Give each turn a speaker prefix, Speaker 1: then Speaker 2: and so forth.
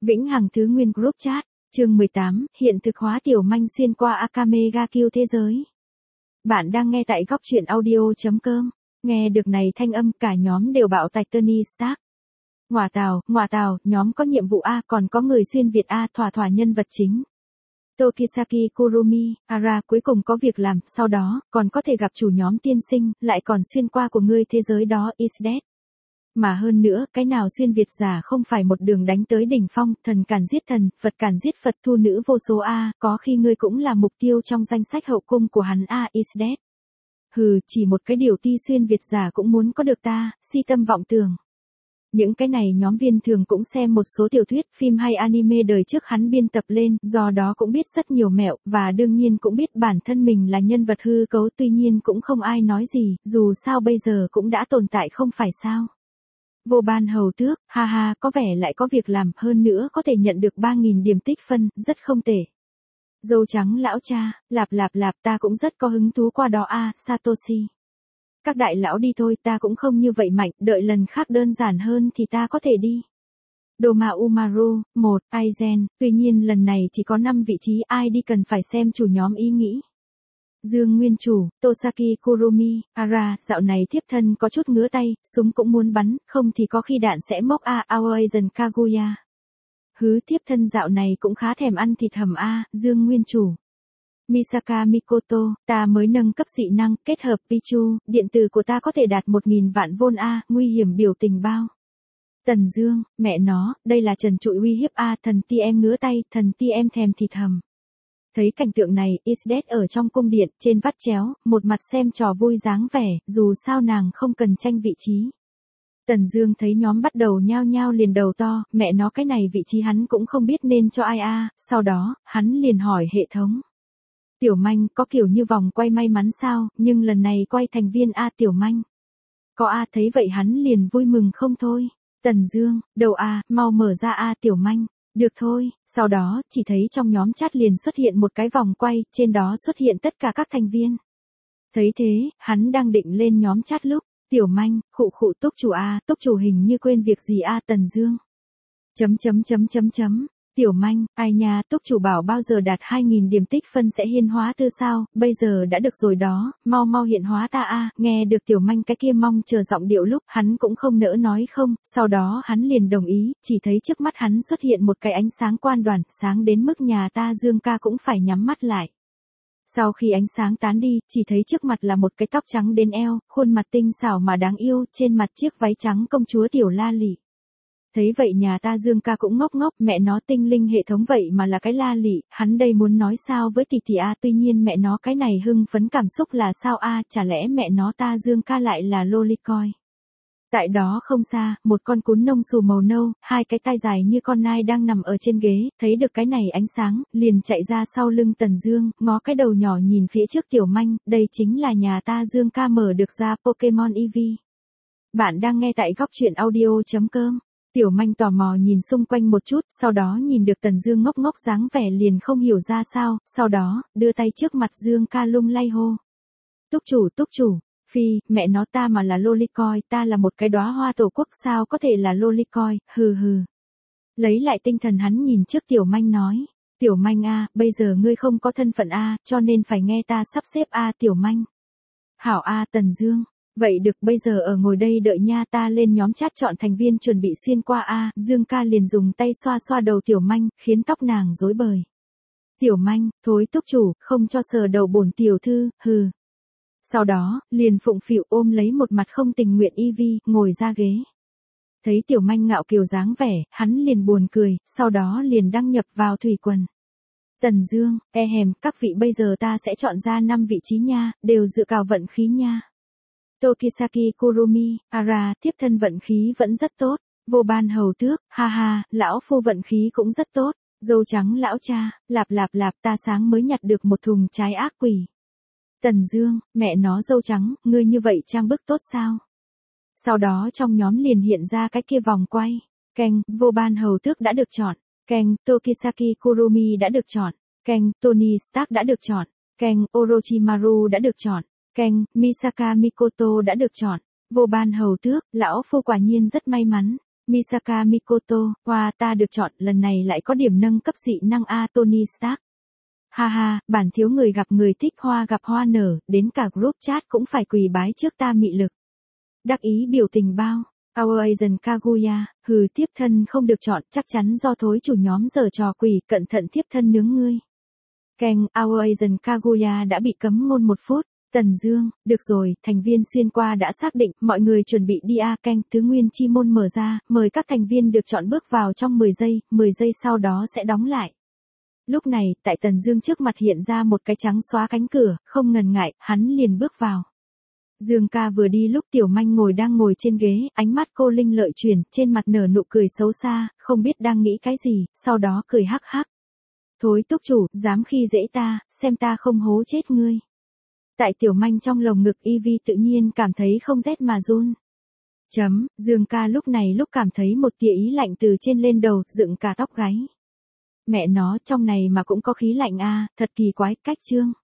Speaker 1: Vĩnh Hằng Thứ Nguyên Group Chat, chương 18, hiện thực hóa Tiểu Manh xuyên qua Akame ga Kill thế giới. Bạn đang nghe tại góc truyện audio.com. Nghe được này thanh âm cả nhóm đều bạo tạch Tony Stark. Ngoà tào, nhóm có nhiệm vụ A, còn có người xuyên Việt A, thỏa nhân vật chính. Tokisaki Kurumi, Ara cuối cùng có việc làm, sau đó, còn có thể gặp chủ nhóm tiên sinh, lại còn xuyên qua của ngươi thế giới đó, is dead. Mà hơn nữa, cái nào xuyên Việt giả không phải một đường đánh tới đỉnh phong, thần càn giết thần, Phật càn giết Phật, thu nữ vô số A, có khi ngươi cũng là mục tiêu trong danh sách hậu cung của hắn A, is dead. Hừ, chỉ một cái điều ti xuyên Việt giả cũng muốn có được ta, si tâm vọng tưởng. Những cái này nhóm viên thường cũng xem một số tiểu thuyết, phim hay anime đời trước hắn biên tập lên, do đó cũng biết rất nhiều mẹo, và đương nhiên cũng biết bản thân mình là nhân vật hư cấu, tuy nhiên cũng không ai nói gì, dù sao bây giờ cũng đã tồn tại không phải sao. Vô Ban Hầu Tước, ha, có vẻ lại có việc làm, hơn nữa có thể nhận được 3.000 điểm tích phân, rất không tệ. Dâu trắng lão cha, lạp, ta cũng rất có hứng thú qua đó a, Satoshi. Các đại lão đi thôi, ta cũng không như vậy mạnh, đợi lần khác đơn giản hơn thì ta có thể đi. Doma Umaru, 1, Aizen, tuy nhiên lần này chỉ có 5 vị trí, ai đi cần phải xem chủ nhóm ý nghĩ. Dương Nguyên Chủ, Tosaki Kurumi, Ara, dạo này thiếp thân có chút ngứa tay, súng cũng muốn bắn, không thì có khi đạn sẽ móc a, Aoizan Kaguya. Hứ, thiếp thân dạo này cũng khá thèm ăn thịt hầm a, Dương Nguyên Chủ. Misaka Mikoto, ta mới nâng cấp dị năng, kết hợp Pichu, điện tử của ta có thể đạt 1.000 vạn vôn a, nguy hiểm biểu tình bao. Tần Dương, mẹ nó, đây là trần trụi uy hiếp a, thần ti em ngứa tay, thần ti em thèm thịt hầm. Thấy cảnh tượng này, Isdet ở trong cung điện, trên vắt chéo, một mặt xem trò vui dáng vẻ, dù sao nàng không cần tranh vị trí. Tần Dương thấy nhóm bắt đầu nhao nhao liền đầu to, mẹ nó cái này vị trí hắn cũng không biết nên cho ai a, sau đó, hắn liền hỏi hệ thống. Tiểu Manh, có kiểu như vòng quay may mắn sao, nhưng lần này quay thành viên A Tiểu Manh. Có A, thấy vậy hắn liền vui mừng không thôi. Tần Dương, đầu A, mau mở ra A Tiểu Manh. Được thôi, sau đó, chỉ thấy trong nhóm chat liền xuất hiện một cái vòng quay, trên đó xuất hiện tất cả các thành viên. Thấy thế, hắn đang định lên nhóm chat lúc, Tiểu Manh, khụ túc chủ A, túc chủ hình như quên việc gì A Tần Dương. Tiểu Manh, ai nha, túc chủ bảo bao giờ đạt 2.000 điểm tích phân sẽ hiên hóa tư sao, bây giờ đã được rồi đó, mau hiện hóa ta a. Nghe được Tiểu Manh cái kia mong chờ giọng điệu lúc, hắn cũng không nỡ nói không, sau đó hắn liền đồng ý, chỉ thấy trước mắt hắn xuất hiện một cái ánh sáng quan đoàn, sáng đến mức nhà ta Dương ca cũng phải nhắm mắt lại. Sau khi ánh sáng tán đi, chỉ thấy trước mặt là một cái tóc trắng đến eo, khuôn mặt tinh xảo mà đáng yêu, trên mặt chiếc váy trắng công chúa Tiểu La Lị. Thấy vậy nhà ta Dương ca cũng ngốc, mẹ nó tinh linh hệ thống vậy mà là cái La Lị, hắn đây muốn nói sao với tỷ a, tuy nhiên mẹ nó cái này hưng phấn cảm xúc là sao a, chả lẽ mẹ nó ta Dương ca lại là lolicoi. Tại đó không xa, một con cún nông xù màu nâu, hai cái tai dài như con nai đang nằm ở trên ghế, thấy được cái này ánh sáng, liền chạy ra sau lưng Tần Dương, ngó cái đầu nhỏ nhìn phía trước Tiểu Manh, đây chính là nhà ta Dương ca mở được ra Pokemon EV. Bạn đang nghe tại góc truyện audio.com. Tiểu Manh tò mò nhìn xung quanh một chút, sau đó nhìn được Tần Dương ngốc dáng vẻ liền không hiểu ra sao, sau đó, đưa tay trước mặt Dương ca lung lay hô. Túc chủ, phi, mẹ nó ta mà là lolicoi, ta là một cái đóa hoa tổ quốc sao có thể là lolicoi, hừ. Lấy lại tinh thần hắn nhìn trước Tiểu Manh nói, Tiểu Manh a, bây giờ ngươi không có thân phận a, cho nên phải nghe ta sắp xếp a Tiểu Manh. Hảo a Tần Dương. Vậy được, bây giờ ở ngồi đây đợi nha, ta lên nhóm chat chọn thành viên chuẩn bị xuyên qua a. Dương ca liền dùng tay xoa đầu Tiểu Manh, khiến tóc nàng rối bời. Tiểu Manh, thối túc chủ, không cho sờ đầu bổn tiểu thư, hừ. Sau đó, liền phụng phịu ôm lấy một mặt không tình nguyện Eevee, ngồi ra ghế. Thấy Tiểu Manh ngạo kiều dáng vẻ, hắn liền buồn cười, sau đó liền đăng nhập vào thủy quần. Tần Dương, các vị bây giờ ta sẽ chọn ra 5 vị trí nha, đều dựa vào vận khí nha. Tokisaki Kurumi, Ara, tiếp thân vận khí vẫn rất tốt. Vô Ban Hầu Tước, ha, lão phu vận khí cũng rất tốt. Dâu trắng lão cha, lạp, ta sáng mới nhặt được một thùng trái ác quỷ. Tần Dương, mẹ nó dâu trắng, ngươi như vậy trang bức tốt sao? Sau đó trong nhóm liền hiện ra cái kia vòng quay. Keng, Vô Ban Hầu Tước đã được chọn. Keng, Tokisaki Kurumi đã được chọn. Keng, Tony Stark đã được chọn. Keng, Orochimaru đã được chọn. Keng, Misaka Mikoto đã được chọn. Vô Ban Hầu Tước, lão phu quả nhiên rất may mắn. Misaka Mikoto, wow, ta được chọn, lần này lại có điểm nâng cấp dị năng A Tony Stark. Ha ha, bản thiếu người gặp người thích hoa gặp hoa nở, đến cả group chat cũng phải quỳ bái trước ta mị lực. Đắc ý biểu tình bao. Our Asian Kaguya, hừ, tiếp thân không được chọn, chắc chắn do thối chủ nhóm giở trò quỷ, cẩn thận tiếp thân nướng ngươi. Keng, Our Asian Kaguya đã bị cấm ngôn 1 phút. Tần Dương, được rồi, thành viên xuyên qua đã xác định, mọi người chuẩn bị đi a. Keng, tứ nguyên chi môn mở ra, mời các thành viên được chọn bước vào trong 10 giây sau đó sẽ đóng lại. Lúc này, tại Tần Dương trước mặt hiện ra một cái trắng xóa cánh cửa, không ngần ngại, hắn liền bước vào. Dương ca vừa đi lúc Tiểu Manh đang ngồi trên ghế, ánh mắt cô linh lợi chuyển, trên mặt nở nụ cười xấu xa, không biết đang nghĩ cái gì, sau đó cười hắc hắc. Thối túc chủ, dám khi dễ ta, xem ta không hố chết ngươi. Tại Tiểu Manh trong lồng ngực Ivy tự nhiên cảm thấy không rét mà run. Dương ca lúc này lúc cảm thấy một tia ý lạnh từ trên lên đầu, dựng cả tóc gáy. Mẹ nó, trong này mà cũng có khí lạnh a, thật kỳ quái, cách chương.